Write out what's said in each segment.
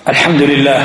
الحمد لله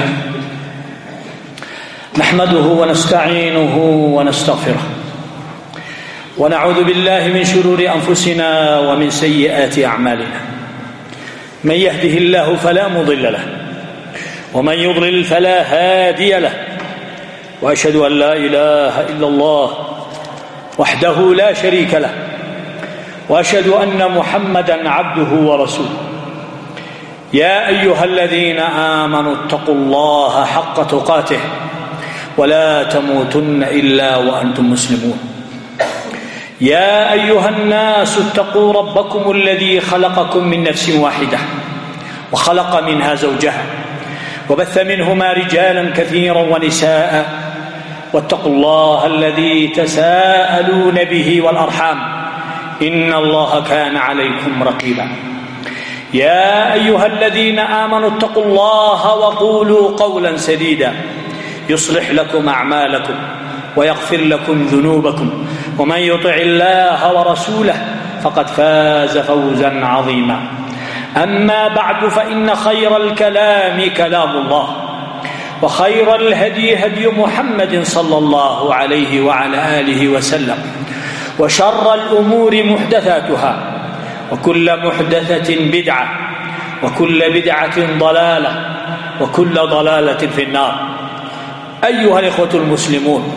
نحمده ونستعينه ونستغفره ونعوذ بالله من شرور أنفسنا ومن سيئات أعمالنا. من يهده الله فلا مضل له ومن يضلل فلا هادي له، وأشهد أن لا إله إلا الله وحده لا شريك له، وأشهد أن محمدا عبده ورسوله. يا أيها الذين آمنوا اتقوا الله حق تقاته ولا تموتن إلا وأنتم مسلمون. يا أيها الناس اتقوا ربكم الذي خلقكم من نفس واحدة وخلق منها زوجها وبث منهما رجالا كثيرا ونساء، واتقوا الله الذي تساءلون به والأرحام إن الله كان عليكم رقيبا. يا أيها الذين آمنوا اتقوا الله وقولوا قولا سديدا يصلح لكم أعمالكم ويغفر لكم ذنوبكم، ومن يطع الله ورسوله فقد فاز فوزا عظيما. أما بعد، فإن خير الكلام كلام الله، وخير الهدي هدي محمد صلى الله عليه وعلى آله وسلم، وشر الأمور محدثاتها، وكل محدثة بدعة، وكل بدعة ضلالة، وكل ضلالة في النار. أيها الإخوة المسلمون،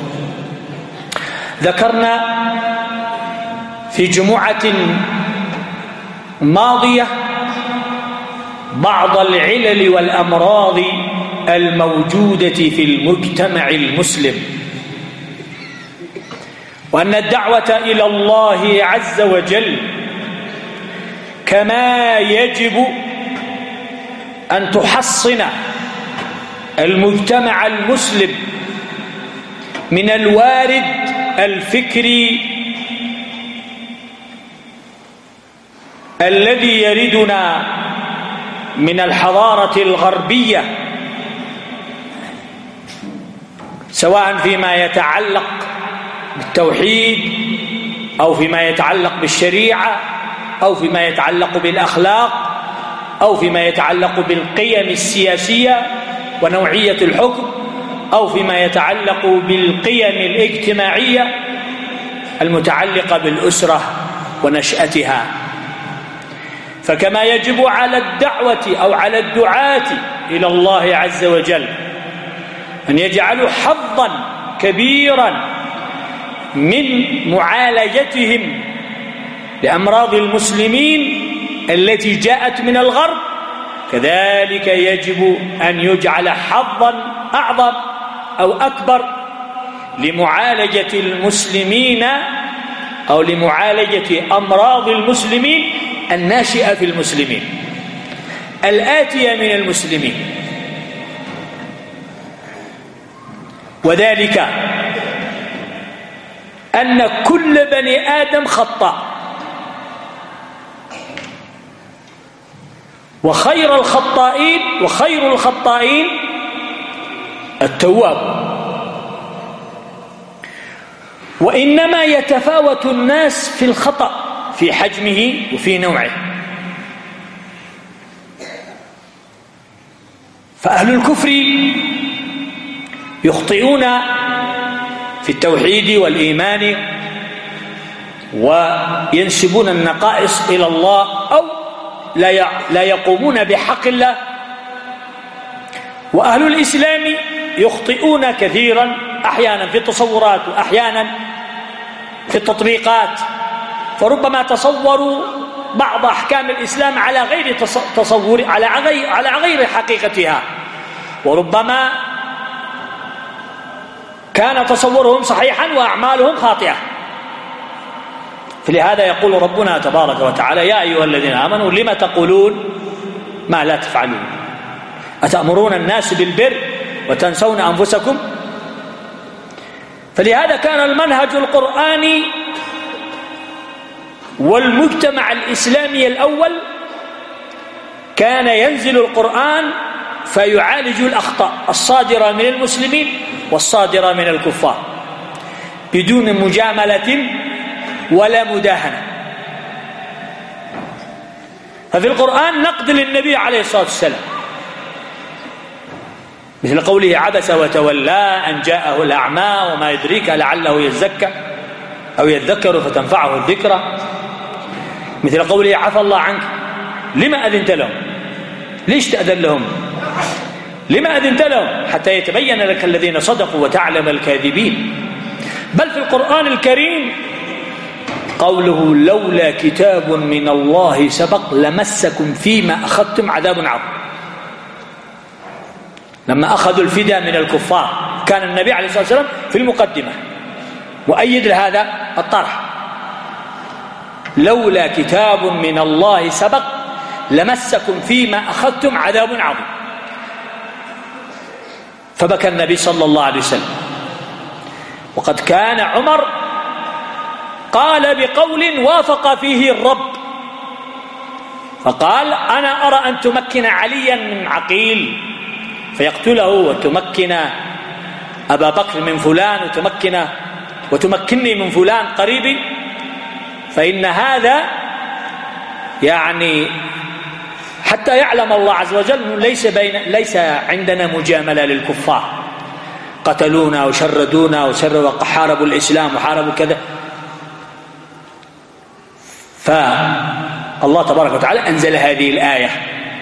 ذكرنا في جمعة ماضية بعض العلل والأمراض الموجودة في المجتمع المسلم، وأن الدعوة إلى الله عز وجل كما يجب أن تحصن المجتمع المسلم من الوارد الفكري الذي يردنا من الحضارة الغربية، سواء فيما يتعلق بالتوحيد أو فيما يتعلق بالشريعة أو فيما يتعلق بالأخلاق أو فيما يتعلق بالقيم السياسية ونوعية الحكم أو فيما يتعلق بالقيم الاجتماعية المتعلقة بالأسرة ونشأتها. فكما يجب على الدعوة أو على الدعاة إلى الله عز وجل أن يجعلوا حظا كبيرا من معالجتهم لأمراض المسلمين التي جاءت من الغرب، كذلك يجب أن يجعل حظا أعظم أو أكبر لمعالجة المسلمين أو لمعالجة أمراض المسلمين الناشئة في المسلمين الآتية من المسلمين. وذلك أن كل بني آدم خطاء، وخير الخطائين التواب. وإنما يتفاوت الناس في الخطأ في حجمه وفي نوعه. فأهل الكفر يخطئون في التوحيد والإيمان وينسبون النقائص إلى الله أو لا يقومون بحق الله. وأهل الإسلام يخطئون كثيرا، أحيانا في التصورات وأحيانا في التطبيقات، فربما تصوروا بعض أحكام الإسلام على غير تصور على غير حقيقتها، وربما كان تصورهم صحيحا وأعمالهم خاطئة. فلهذا يقول ربنا تبارك وتعالى: يا أيها الذين آمنوا لم تقولون ما لا تفعلون أتأمرون الناس بالبر وتنسون أنفسكم. فلهذا كان المنهج القرآني والمجتمع الإسلامي الأول كان ينزل القرآن فيعالج الأخطاء الصادرة من المسلمين والصادرة من الكفار بدون مجاملة ولا مداهنة. ففي القرآن نقد للنبي عليه الصلاة والسلام مثل قوله عبس وتولى أن جاءه الأعمى وما يدريك لعله يزكى أو يذكر فتنفعه الذكرى. مثل قوله عفى الله عنك لما أذنت لهم؟ ليش تأذن لهم؟ لما أذنت لهم؟ حتى يتبين لك الذين صدقوا وتعلم الكاذبين. بل في القرآن الكريم قوله لولا كتاب من الله سبق لمسكم فيما أخذتم عذاب عظيم. لما أخذوا الفداء من الكفار كان النبي عليه الصلاة والسلام في المقدمة وأيد لهذا الطرح لولا كتاب من الله سبق لمسكم فيما أخذتم عذاب عظيم. فبكى النبي صلى الله عليه وسلم. وقد كان عمر قال بقول وافق فيه الرب فقال أنا أرى أن تمكن عليا من عقيل فيقتله وتمكن أبا بكر من فلان وتمكنني من فلان قريبي، فإن هذا يعني حتى يعلم الله عز وجل ليس عندنا مجاملة للكفار قتلونا وشردونا وحاربوا الإسلام وحاربوا كذا. فالله تبارك وتعالى أنزل هذه الآية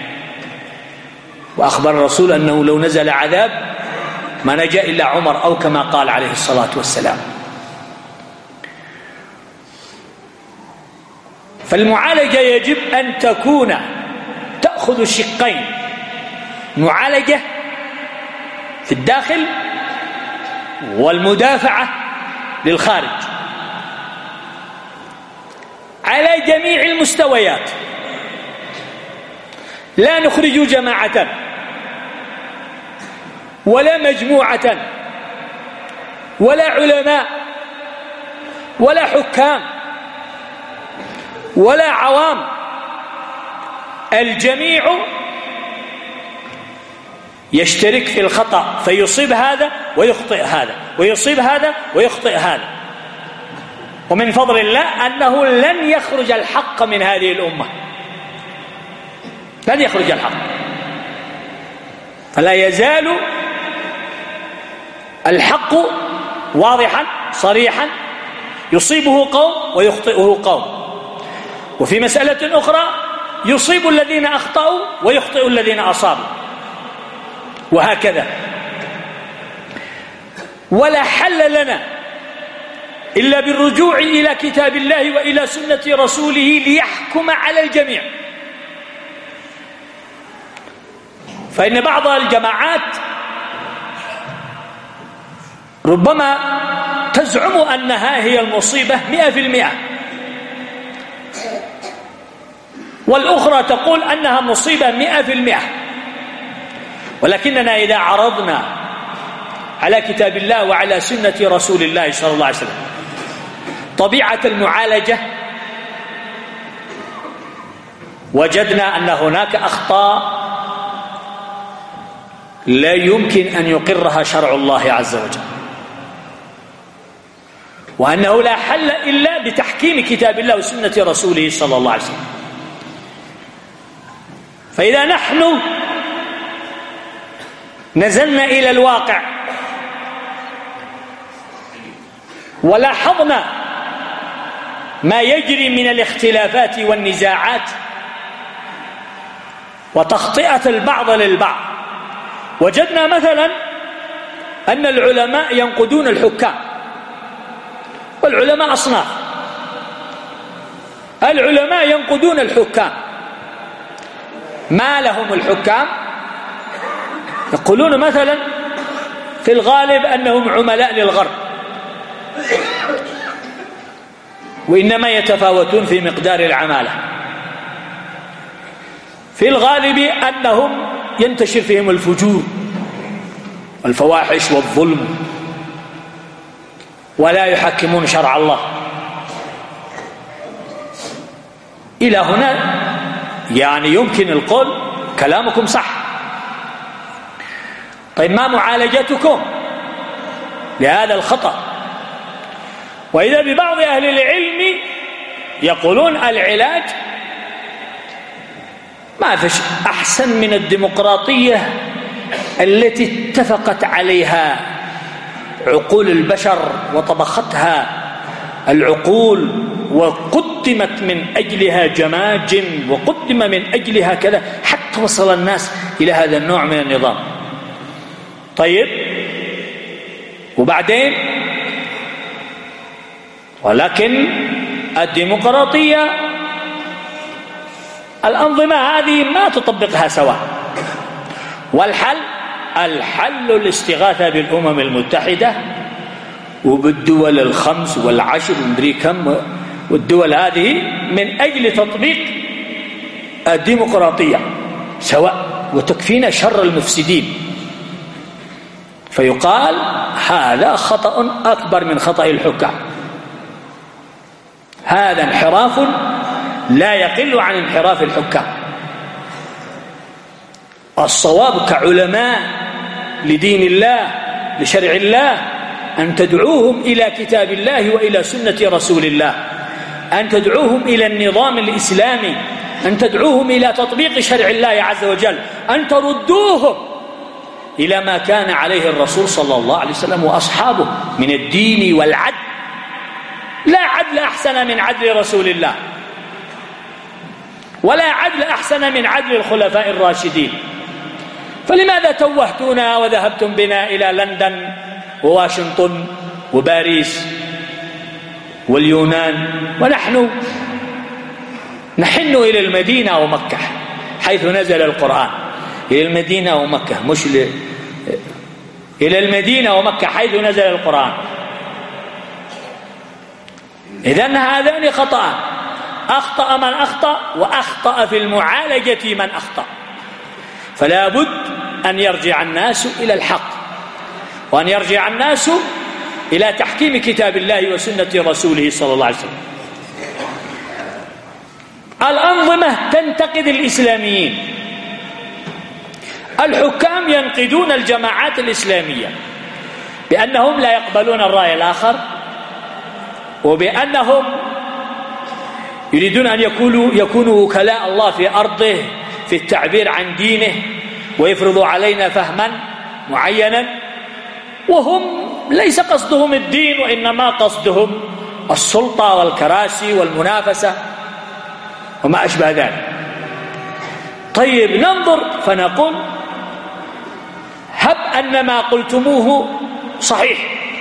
وأخبر الرسول أنه لو نزل عذاب ما نجا إلا عمر أو كما قال عليه الصلاة والسلام. فالمعالجة يجب أن تأخذ الشقين، معالجة في الداخل والمدافعة للخارج على جميع المستويات. لا نخرج جماعة ولا مجموعة ولا علماء ولا حكام ولا عوام، الجميع يشترك في الخطأ فيصيب هذا ويخطئ هذا ويصيب هذا ويخطئ هذا. ومن فضل الله أنه لن يخرج الحق من هذه الأمة، لن يخرج الحق، فلا يزال الحق واضحا صريحا يصيبه قوم ويخطئه قوم. وفي مسألة أخرى يصيب الذين أخطأوا ويخطئ الذين أصابوا، وهكذا. ولا حل لنا إلا بالرجوع إلى كتاب الله وإلى سنة رسوله ليحكم على الجميع. فإن بعض الجماعات ربما تزعم أنها هي المصيبة 100%، والأخرى تقول أنها مصيبة 100%. ولكننا إذا عرضنا على كتاب الله وعلى سنة رسول الله صلى الله عليه وسلم طبيعة المعالجة وجدنا أن هناك أخطاء لا يمكن أن يقرها شرع الله عز وجل، وأنه لا حل إلا بتحكيم كتاب الله وسنة رسوله صلى الله عليه وسلم. فإذا نحن نزلنا إلى الواقع ولاحظنا ما يجري من الاختلافات والنزاعات وتخطئة البعض للبعض، وجدنا مثلا أن العلماء ينقدون الحكام، والعلماء أصناف، العلماء ينقدون الحكام. ما لهم الحكام؟ يقولون مثلا في الغالب أنهم عملاء للغرب، وإنما يتفاوتون في مقدار العمالة. في الغالب أنهم ينتشر فيهم الفجور والفواحش والظلم، ولا يحكمون شرع الله. إلى هنا يعني يمكن القول كلامكم صح. طيب ما معالجتكم لهذا الخطأ؟ وإذا ببعض أهل العلم يقولون العلاج ما فيش أحسن من الديمقراطية التي اتفقت عليها عقول البشر وطبختها العقول وقدمت من أجلها جماجم وقدم من أجلها كذا حتى وصل الناس إلى هذا النوع من النظام. طيب وبعدين ولكن الديمقراطية الأنظمة هذه ما تطبقها سواء، الحل الاستغاثة بالأمم المتحدة وبالدول الخمس والعشر ومدري كم والدول هذه من أجل تطبيق الديمقراطية سواء وتكفينا شر المفسدين. فيقال هذا خطأ أكبر من خطأ الحكام، هذا انحراف لا يقل عن انحراف الحكام. الصواب كعلماء لدين الله لشرع الله أن تدعوهم إلى كتاب الله وإلى سنة رسول الله، أن تدعوهم إلى النظام الإسلامي، أن تدعوهم إلى تطبيق شرع الله عز وجل، أن تردوهم إلى ما كان عليه الرسول صلى الله عليه وسلم وأصحابه من الدين والعدل. لا عدل أحسن من عدل رسول الله، ولا عدل أحسن من عدل الخلفاء الراشدين. فلماذا توهتونا وذهبتم بنا إلى لندن وواشنطن وباريس واليونان ونحن نحن إلى المدينة ومكة حيث نزل القرآن؟ إلى المدينة ومكة، مش إلى المدينة ومكة حيث نزل القرآن. إذن هذان خطأ، أخطأ من أخطأ وأخطأ في المعالجة من أخطأ. فلا بد أن يرجع الناس إلى الحق، وأن يرجع الناس إلى تحكيم كتاب الله وسنة رسوله صلى الله عليه وسلم. الأنظمة تنتقد الإسلاميين، الحكام ينقدون الجماعات الإسلامية بأنهم لا يقبلون الرأي الآخر، وبأنهم يريدون أن يكونوا وكلاء الله في أرضه في التعبير عن دينه ويفرضوا علينا فهما معينا، وهم ليس قصدهم الدين وإنما قصدهم السلطة والكراسي والمنافسة وما أشبه ذلك. طيب ننظر فنقول هب أن ما قلتموه صحيح،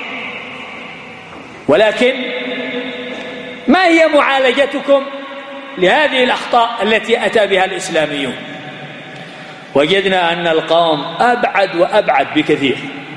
ولكن ما هي معالجتكم لهذه الأخطاء التي أتى بها الإسلاميون؟ وجدنا أن القوم أبعد وأبعد بكثير.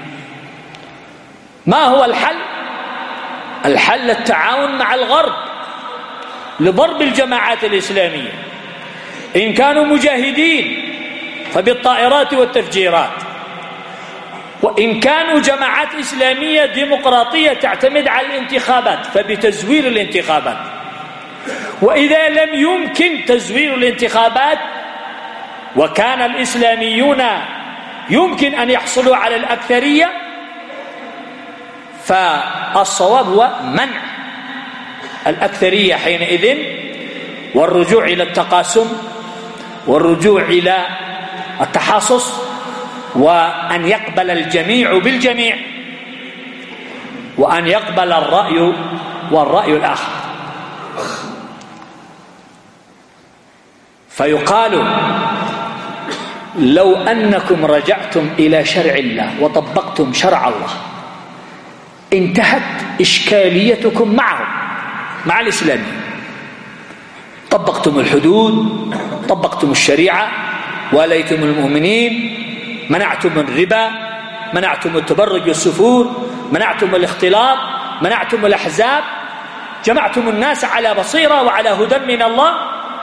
ما هو الحل؟ الحل التعاون مع الغرب لضرب الجماعات الإسلامية، إن كانوا مجاهدين فبالطائرات والتفجيرات، وإن كانوا جماعات إسلامية ديمقراطية تعتمد على الانتخابات فبتزوير الانتخابات، وإذا لم يمكن تزوير الانتخابات وكان الإسلاميون يمكن أن يحصلوا على الأكثرية، فالصواب هو منع الأكثرية حينئذ والرجوع إلى التقاسم والرجوع إلى التحاصص، وأن يقبل الجميع بالجميع، وأن يقبل الرأي والرأي الآخر. فيقال لو أنكم رجعتم إلى شرع الله وطبقتم شرع الله انتهت إشكاليتكم معهم مع الإسلام. طبقتم الحدود، طبقتم الشريعة، واليتم المؤمنين، منعتم الربا، منعتم التبرج والسفور، منعتم الاختلاط، منعتم الأحزاب، جمعتم الناس على بصيرة وعلى هدى من الله.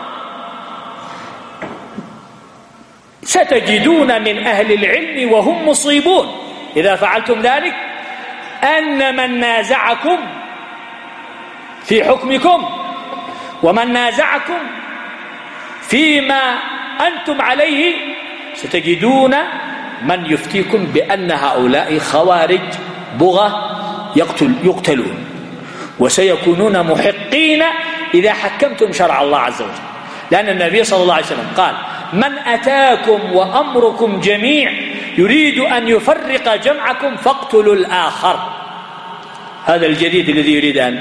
ستجدون من أهل العلم وهم مصيبون إذا فعلتم ذلك أن من نازعكم في حكمكم ومن نازعكم فيما أنتم عليه ستجدون من يفتيكم بأن هؤلاء خوارج بغى يقتلون، وسيكونون محقين إذا حكمتم شرع الله عز وجل. لأن النبي صلى الله عليه وسلم قال من أتاكم وأمركم جميع يريد أن يفرق جمعكم فاقتلوا الآخر. هذا الجديد الذي يريد أن،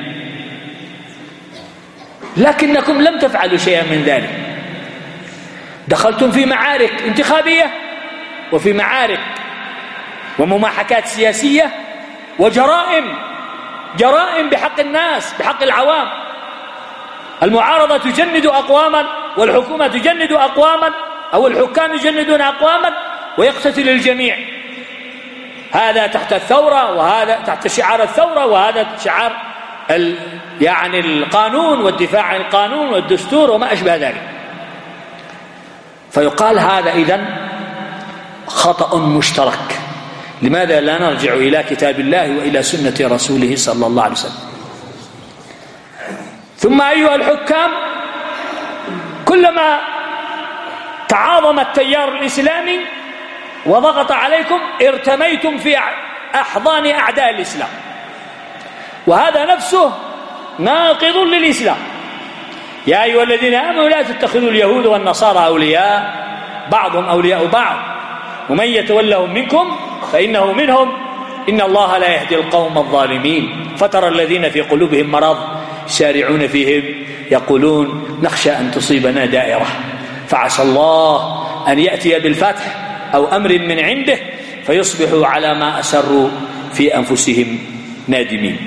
لكنكم لم تفعلوا شيئا من ذلك. دخلتم في معارك انتخابية وفي معارك ومماحكات سياسية وجرائم بحق الناس، بحق العوام. المعارضة تجند أقواما والحكومة تجند أقواما، أو الحكام يجندون أقواما ويقتتل الجميع. هذا تحت الثورة وهذا تحت شعار الثورة وهذا شعار يعني القانون والدفاع عن القانون والدستور وما أشبه ذلك. فيقال هذا إذن خطأ مشترك. لماذا لا نرجع إلى كتاب الله وإلى سنة رسوله صلى الله عليه وسلم؟ ثم أيها الحكام، كلما تعاظم التيار الإسلامي وضغط عليكم ارتميتم في أحضان أعداء الإسلام، وهذا نفسه ناقض للإسلام. يا أيها الذين آمنوا لا تتخذوا اليهود والنصارى أولياء بعضهم أولياء بعض ومن يتولهم منكم فإنه منهم إن الله لا يهدي القوم الظالمين. فترى الذين في قلوبهم مرض سارعون فيهم يقولون نخشى أن تصيبنا دائرة فعسى الله أن يأتي بالفتح أو أمر من عنده فيصبحوا على ما أسروا في أنفسهم نادمين.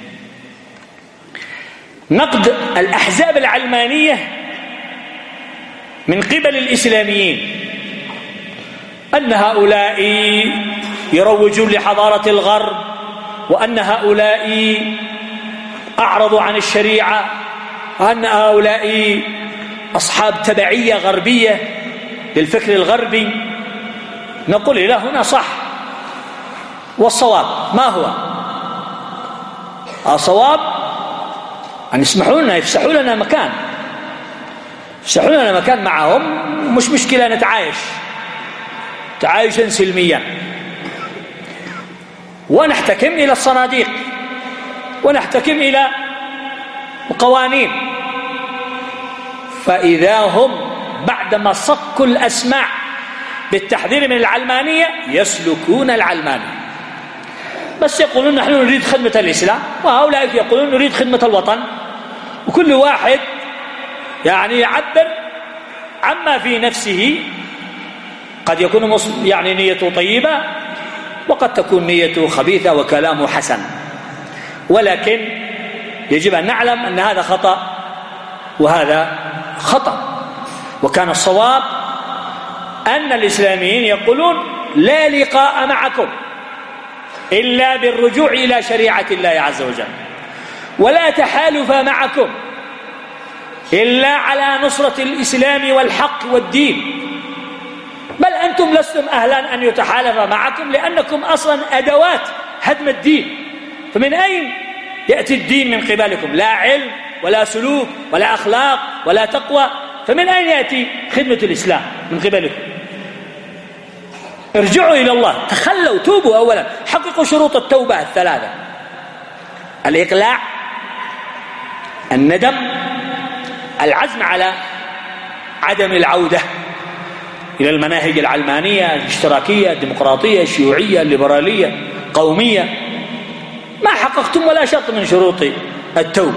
نقد الأحزاب العلمانية من قبل الإسلاميين أن هؤلاء يروجون لحضارة الغرب، وأن هؤلاء أعرضوا عن الشريعة، وأن هؤلاء أصحاب تبعية غربية للفكر الغربي. نقول إلى هنا صح، والصواب ما هو؟ الصواب أن يسمحوا لنا، يفسحوا لنا مكان معهم، مش مشكلة نتعايش تعايشا سلميا ونحتكم إلى الصناديق ونحتكم إلى القوانين. فإذا هم بعدما صكوا الأسماع بالتحذير من العلمانية يسلكون العلمانية، بس يقولون نحن نريد خدمة الإسلام، وهؤلاء يقولون نريد خدمة الوطن، وكل واحد يعني يعبر عما في نفسه. قد يكون يعني نيته طيبة وقد تكون نيته خبيثة وكلامه حسن، ولكن يجب أن نعلم أن هذا خطأ وهذا خطأ. وكان الصواب أن الإسلاميين يقولون لا لقاء معكم إلا بالرجوع إلى شريعة الله عز وجل، ولا تحالف معكم إلا على نصرة الإسلام والحق والدين، بل أنتم لستم أهلا أن يتحالف معكم لأنكم أصلا أدوات هدم الدين. فمن أين يأتي الدين من قبلكم؟ لا علم ولا سلوك ولا أخلاق ولا تقوى، فمن أين يأتي خدمة الإسلام من قبلكم؟ ارجعوا إلى الله، تخلوا، توبوا أولا، حققوا شروط التوبة الثلاثة: الإقلاع، الندم، العزم على عدم العودة إلى المناهج العلمانية الاشتراكية الديمقراطية الشيوعية الليبرالية قومية. ما حققتم ولا شرط من شروط التوبة.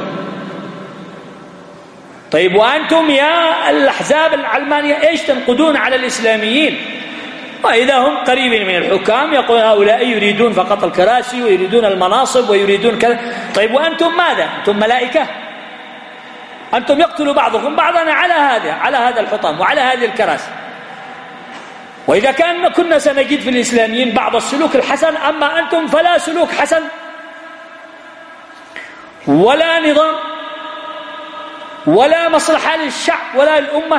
طيب وأنتم يا الأحزاب العلمانية إيش تنقدون على الإسلاميين؟ وإذا هم قريبين من الحكام يقول هؤلاء يريدون فقط الكراسي ويريدون المناصب ويريدون كذا. طيب وأنتم ماذا؟ أنتم ملائكة؟ أنتم يقتل بعضكم بعضا على هذا الحطام وعلى هذه الكراسي. وإذا كنا سنجد في الإسلاميين بعض السلوك الحسن، أما أنتم فلا سلوك حسن ولا نظام ولا مصلحة للشعب ولا للأمة.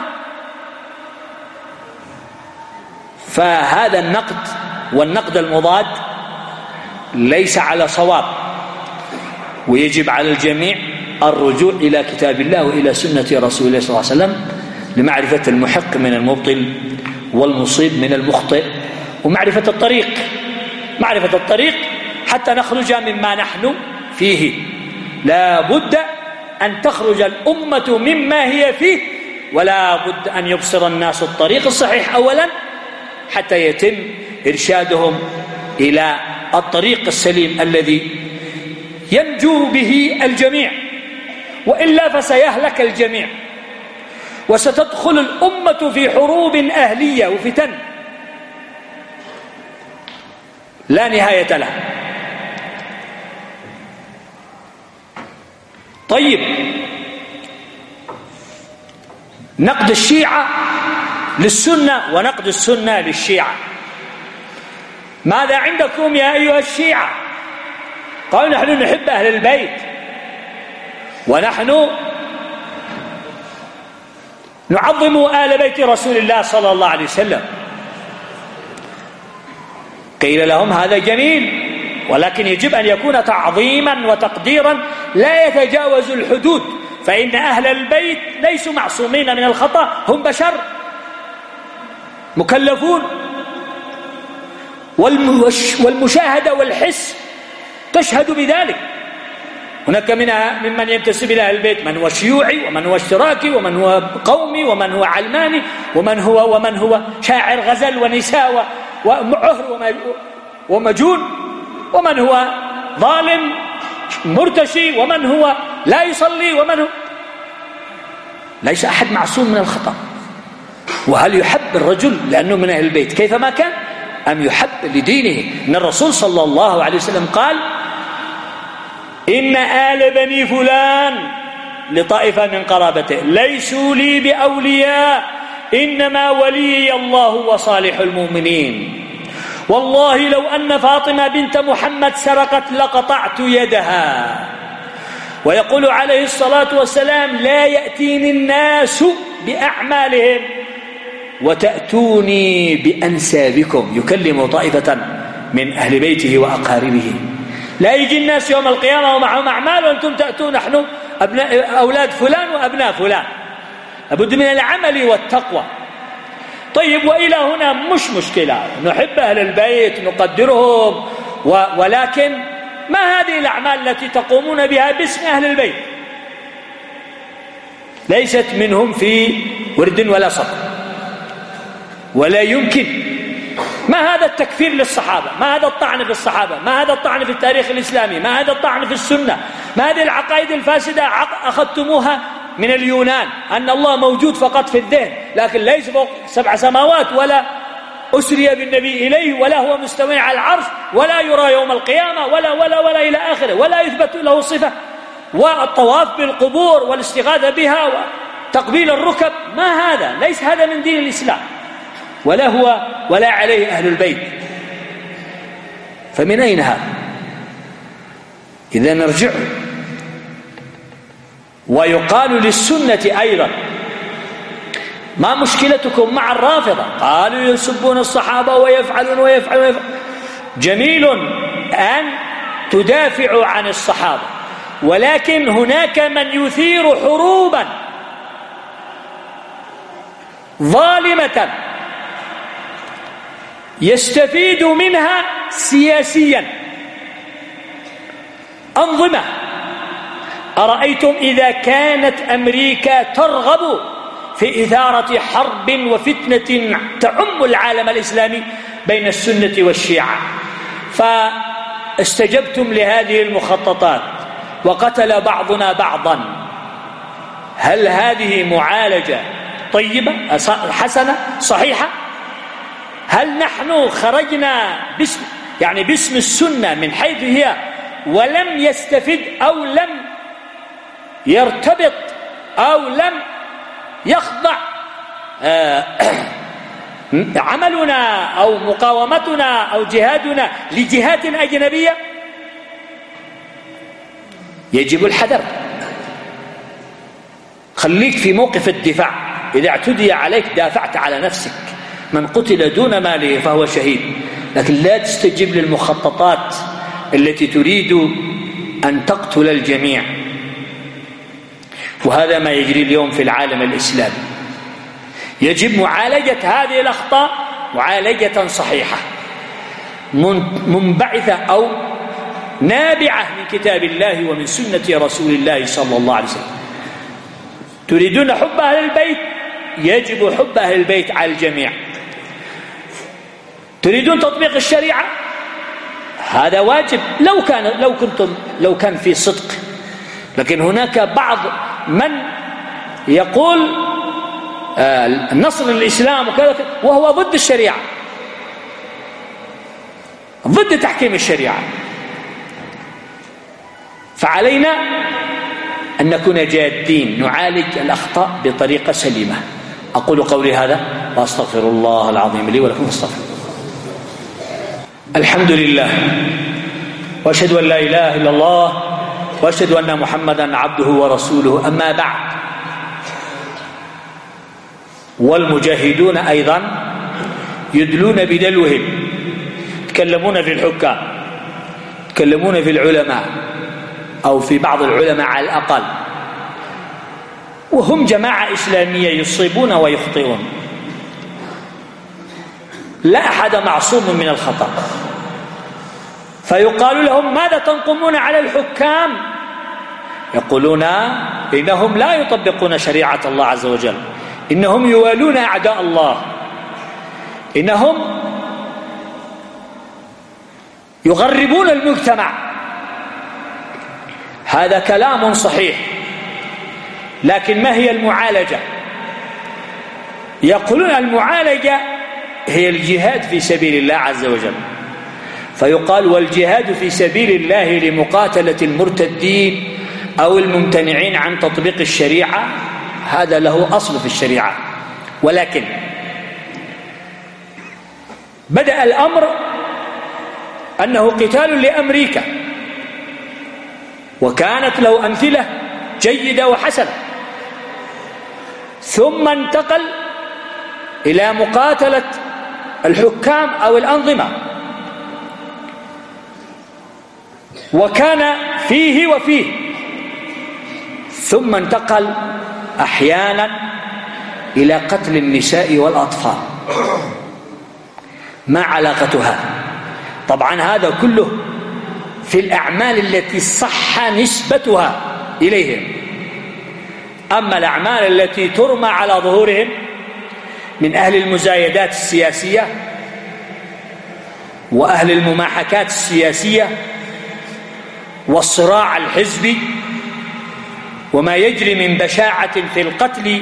فهذا النقد والنقد المضاد ليس على صواب، ويجب على الجميع الرجوع إلى كتاب الله وإلى سنة رسول الله صلى الله عليه وسلم لمعرفة المحق من المبطل والمصيب من المخطئ، ومعرفة الطريق حتى نخرج مما نحن فيه. لا بد أن تخرج الأمة مما هي فيه ولا بد أن يبصر الناس الطريق الصحيح أولا حتى يتم إرشادهم إلى الطريق السليم الذي ينجو به الجميع، وإلا فسيهلك الجميع وستدخل الأمة في حروب أهلية وفتن لا نهاية لها. طيب، نقد الشيعة للسنة ونقد السنة للشيعة. ماذا عندكم يا أيها الشيعة؟ قالوا نحن نحب أهل البيت ونحن نعظم آل بيت رسول الله صلى الله عليه وسلم. قيل لهم هذا جميل، ولكن يجب أن يكون تعظيما وتقديرا لا يتجاوز الحدود، فإن أهل البيت ليسوا معصومين من الخطأ، هم بشر مكلفون، والمشاهدة والحس تشهد بذلك. هناك ممن ينتسب إلى أهل البيت من هو شيوعي ومن هو اشتراكي ومن هو قومي ومن هو علماني ومن هو شاعر غزل ونساء ومعهر ومجون ومن هو ظالم مرتشي ومن هو لا يصلي ومن هو. ليس أحد معصوم من الخطأ. وهل يحب الرجل لأنه من أهل البيت كيفما كان، أم يحب لدينه؟ إن الرسول صلى الله عليه وسلم قال إن آل بني فلان لطائفة من قرابته ليسوا لي بأولياء، إنما ولي الله وصالح المؤمنين. والله لو أن فاطمة بنت محمد سرقت لقطعت يدها. ويقول عليه الصلاة والسلام لا يأتيني الناس بأعمالهم وتأتوني بأنسابكم، يكلم طائفة من أهل بيته وأقاربه. لا يجي الناس يوم القيامة ومعهم أعمال وأنتم تأتون نحن أولاد فلان وأبناء فلان. لابد من العمل والتقوى. طيب، وإلى هنا مش مشكلة، نحب أهل البيت نقدرهم، ولكن ما هذه الأعمال التي تقومون بها باسم أهل البيت؟ ليست منهم في ورد ولا سطر، ولا يمكن. ما هذا التكفير للصحابة؟ ما هذا الطعن في الصحابة؟ ما هذا الطعن في التاريخ الإسلامي؟ ما هذا الطعن في السنة؟ ما هذه العقائد الفاسدة أخذتموها من اليونان، أن الله موجود فقط في الذهن لكن ليس فوق 7 سماوات، ولا أسري بالنبي إليه، ولا هو مستوي على العرش، ولا يرى يوم القيامة، ولا إلى آخره، ولا يثبت له صفة، والطواف بالقبور والاستغاثة بها وتقبيل الركب. ما هذا؟ ليس هذا من دين الإسلام، ولا هو ولا عليه أهل البيت. فمن أين هذا؟ إذا نرجع. ويقال للسنة أيضا ما مشكلتكم مع الرافضة؟ قالوا يسبون الصحابة ويفعلون. جميل أن تدافعوا عن الصحابة، ولكن هناك من يثير حروبا ظالمة يستفيد منها سياسيا. أنظمة. أرأيتم إذا كانت أمريكا ترغب في إثارة حرب وفتنة تعم العالم الإسلامي بين السنة والشيعة، فاستجبتم لهذه المخططات وقتل بعضنا بعضا، هل هذه معالجة طيبة حسنة صحيحة؟ هل نحن خرجنا باسم السنة من حيث هي ولم يستفد أو لم يرتبط أو لم يخضع عملنا أو مقاومتنا أو جهادنا لجهات أجنبية؟ يجب الحذر. خليك في موقف الدفاع، إذا اعتدي عليك دافعت على نفسك. من قتل دون ماله فهو شهيد، لكن لا تستجب للمخططات التي تريد أن تقتل الجميع. وهذا ما يجري اليوم في العالم الإسلامي. يجب معالجة هذه الأخطاء معالجة صحيحة منبعثة أو نابعة من كتاب الله ومن سنة رسول الله صلى الله عليه وسلم. تريدون حب أهل البيت؟ يجب حب أهل البيت على الجميع. تريدون تطبيق الشريعة؟ هذا واجب لو كان في صدق. لكن هناك بعض من يقول نصر الإسلام وكذا وهو ضد الشريعة، ضد تحكيم الشريعة. فعلينا أن نكون جادين، نعالج الأخطاء بطريقة سليمة. أقول قولي هذا وأستغفر الله العظيم لي ولكم فاستغفروه. الحمد لله، وأشهد أن لا إله إلا الله، وأشهد أن محمدا عبده ورسوله. أما بعد، والمجاهدون أيضا يدلون بدلوهم، يتكلمون في الحكام، يتكلمون في العلماء أو في بعض العلماء على الأقل، وهم جماعة إسلامية يصيبون ويخطئون، لا أحد معصوم من الخطأ. فيقال لهم: ماذا تنقمون على الحكام؟ يقولون: إنهم لا يطبقون شريعة الله عز وجل، إنهم يوالون أعداء الله، إنهم يغربون المجتمع. هذا كلام صحيح، لكن ما هي المعالجة؟ يقولون المعالجة هي الجهاد في سبيل الله عز وجل. فيقال: والجهاد في سبيل الله لمقاتلة المرتدين أو الممتنعين عن تطبيق الشريعة، هذا له أصل في الشريعة. ولكن بدأ الأمر أنه قتال لأمريكا، وكانت له أمثلة جيدة وحسنة، ثم انتقل إلى مقاتلة الحكام أو الأنظمة، وكان فيه وفيه، ثم انتقل أحيانا إلى قتل النساء والأطفال. ما علاقة هذا؟ طبعا هذا كله في الأعمال التي صح نسبتها إليهم. أما الأعمال التي ترمى على ظهورهم من أهل المزايدات السياسية وأهل المماحكات السياسية والصراع الحزبي وما يجري من بشاعة في القتل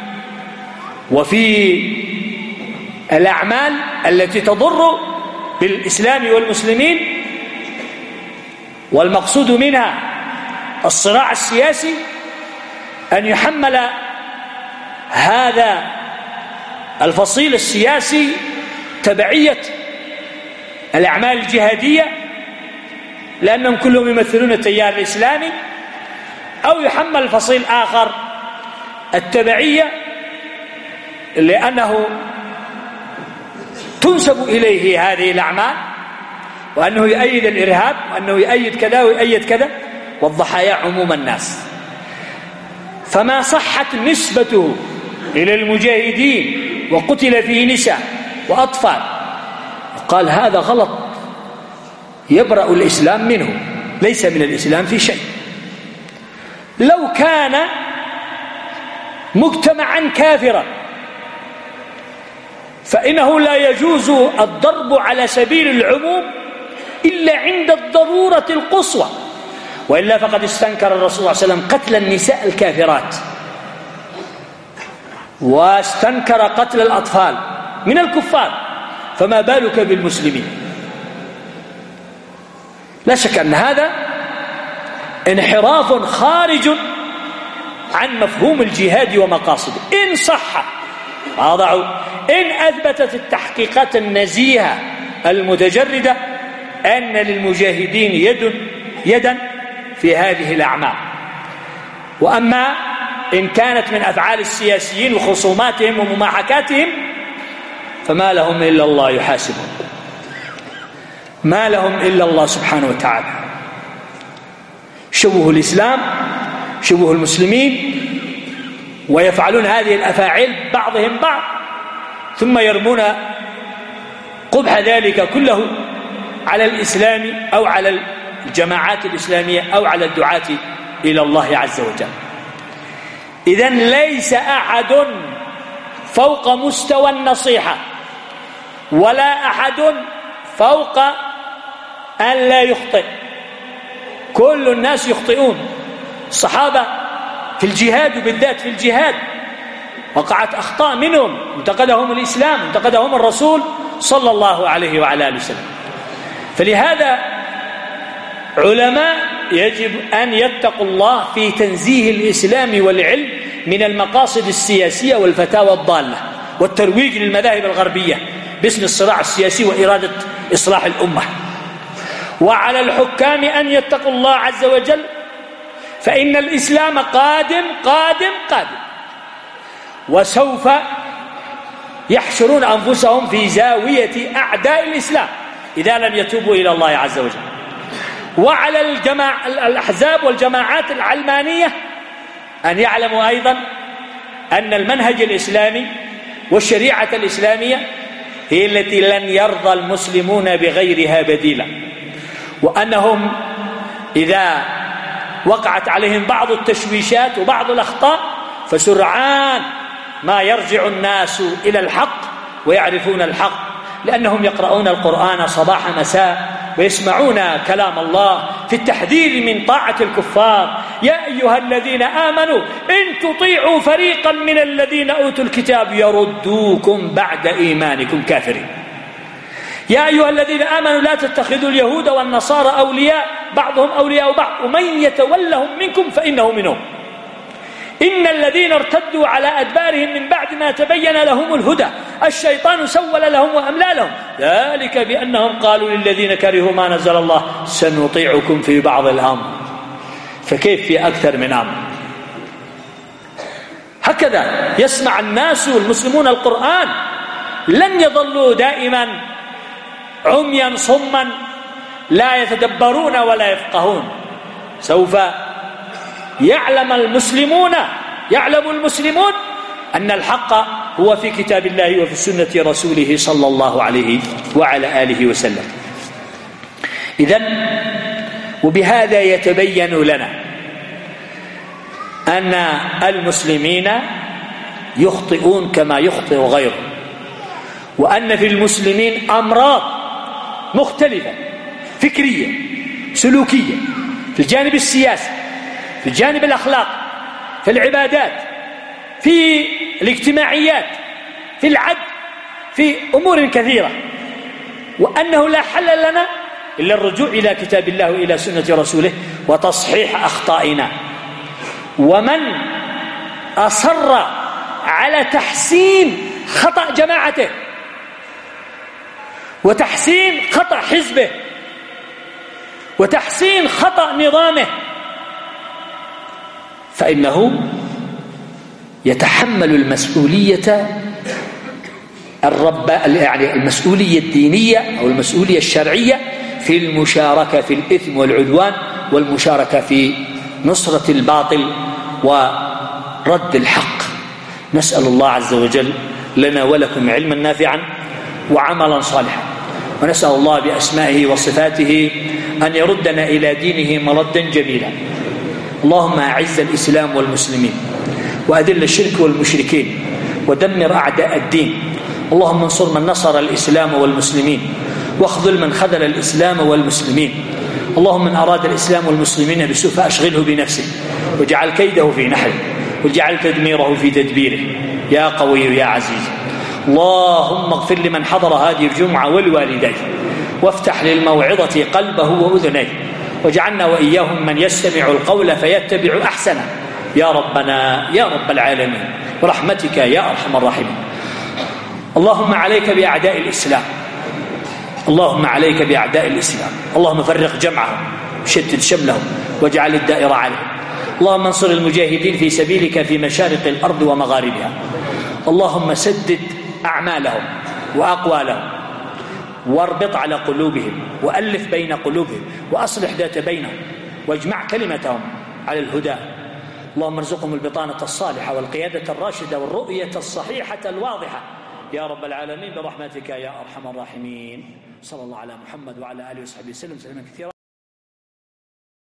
وفي الأعمال التي تضر بالإسلام والمسلمين، والمقصود منها الصراع السياسي، أن يحمل هذا الفصيل السياسي تبعية الأعمال الجهادية لأنهم كلهم يمثلون التيار الإسلامي، أو يحمل الفصيل آخر التبعية لأنه تنسب إليه هذه الأعمال، وأنه يؤيد الإرهاب، وأنه يؤيد كذا ويؤيد كذا، والضحايا عموم الناس. فما صحت نسبته إلى المجاهدين وقتل فيه نساء وأطفال قال هذا غلط، يبرأ الإسلام منه، ليس من الإسلام في شيء. لو كان مجتمعا كافرا فإنه لا يجوز الضرب على سبيل العموم إلا عند الضرورة القصوى، وإلا فقد استنكر الرسول صلى الله عليه وسلم قتل النساء الكافرات، واستنكر قتل الأطفال من الكفار، فما بالك بالمسلمين؟ لا شك أن هذا انحراف خارج عن مفهوم الجهاد ومقاصده إن صح واضعوا، إن أثبتت التحقيقات النزيهة المتجردة أن للمجاهدين يدا في هذه الأعمال. وأما إن كانت من أفعال السياسيين وخصوماتهم ومماحكاتهم فما لهم إلا الله يحاسبهم، ما لهم إلا الله سبحانه وتعالى. شبه الإسلام، شبه المسلمين، ويفعلون هذه الأفاعيل بعضهم بعض، ثم يرمون قبح ذلك كله على الإسلام أو على الجماعات الإسلامية أو على الدعاة إلى الله عز وجل. إذن ليس أحد فوق مستوى النصيحة، ولا أحد فوق أن لا يخطئ. كل الناس يخطئون. الصحابة في الجهاد، وبالذات في الجهاد، وقعت أخطاء منهم انتقدهم الإسلام، انتقدهم الرسول صلى الله عليه وعلى آله وسلم. فلهذا علماء يجب أن يتقوا الله في تنزيه الإسلام والعلم من المقاصد السياسية والفتاوى الضالة والترويج للمذاهب الغربية باسم الصراع السياسي وإرادة إصلاح الأمة. وعلى الحكام أن يتقوا الله عز وجل، فإن الإسلام قادم قادم قادم، وسوف يحشرون أنفسهم في زاوية أعداء الإسلام إذا لم يتوبوا إلى الله عز وجل. وعلى الأحزاب والجماعات العلمانية أن يعلموا أيضا أن المنهج الإسلامي والشريعة الإسلامية هي التي لن يرضى المسلمون بغيرها بديلا، وأنهم إذا وقعت عليهم بعض التشويشات وبعض الأخطاء فسرعان ما يرجع الناس إلى الحق ويعرفون الحق، لأنهم يقرؤون القرآن صباح مساء ويسمعون كلام الله في التحذير من طاعة الكفار. يا أيها الذين آمنوا إن تطيعوا فريقا من الذين أوتوا الكتاب يردوكم بعد إيمانكم كافرين. يا أيها الذين آمنوا لا تتخذوا اليهود والنصارى أولياء بعضهم أولياء بعض ومن يتولهم منكم فإنه منهم. إن الذين ارتدوا على أدبارهم من بعد ما تبين لهم الهدى الشيطان سول لهم وأملى لهم، ذلك بأنهم قالوا للذين كرهوا ما نزل الله سنطيعكم في بعض الأمر. فكيف في أكثر من أمر؟ هكذا يسمع الناس والمسلمون القرآن، لن يظلوا دائما عميا صما لا يتدبرون ولا يفقهون. سوف يعلم المسلمون أن الحق هو في كتاب الله وفي سنة رسوله صلى الله عليه وعلى آله وسلم. إذن وبهذا يتبين لنا أن المسلمين يخطئون كما يخطئ غيرهم، وأن في المسلمين أمراض مختلفة فكرية سلوكية في الجانب السياسي، في الجانب الأخلاق، في العبادات، في الاجتماعيات، في العدل، في أمور كثيرة، وأنه لا حل لنا إلا الرجوع إلى كتاب الله وإلى سنة رسوله وتصحيح أخطائنا. ومن أصر على تحسين خطأ جماعته وتحسين خطأ حزبه وتحسين خطأ نظامه فإنه يتحمل المسؤولية يعني المسؤولية الدينية أو المسؤولية الشرعية في المشاركة في الإثم والعدوان والمشاركة في نصرة الباطل ورد الحق. نسأل الله عز وجل لنا ولكم علما نافعا وعملا صالحا، ونسأل الله بأسمائه وصفاته أن يردنا إلى دينه مردا جميلا. اللهم أعز الإسلام والمسلمين وأذل الشرك والمشركين ودمر أعداء الدين. اللهم انصر من نصر الإسلام والمسلمين واخذل من خذل الإسلام والمسلمين. اللهم من أراد الإسلام والمسلمين بسوء فأشغله بنفسه واجعل كيده في نحره واجعل تدميره في تدبيره يا قوي يا عزيز. اللهم اغفر لمن حضر هذه الجمعة والوالدين وافتح للموعظة قلبه وأذنيه واجعلنا وإياهم من يستمع القول فيتبع أحسنه يا ربنا يا رب العالمين برحمتك يا أرحم الراحمين. اللهم عليك بأعداء الإسلام، اللهم عليك بأعداء الإسلام، اللهم فرق جمعهم شتت شملهم واجعل الدائرة عليهم. اللهم انصر المجاهدين في سبيلك في مشارق الأرض ومغاربها. اللهم سدد أعمالهم وأقوالهم واربط على قلوبهم وألف بين قلوبهم وأصلح ذات بينهم واجمع كلمتهم على الهدى. اللهم ارزقهم البطانة الصالحة والقيادة الراشدة والرؤية الصحيحة الواضحة يا رب العالمين برحمتك يا أرحم الراحمين. صلى الله على محمد وعلى آله وصحبه وسلم سلما كثيرا.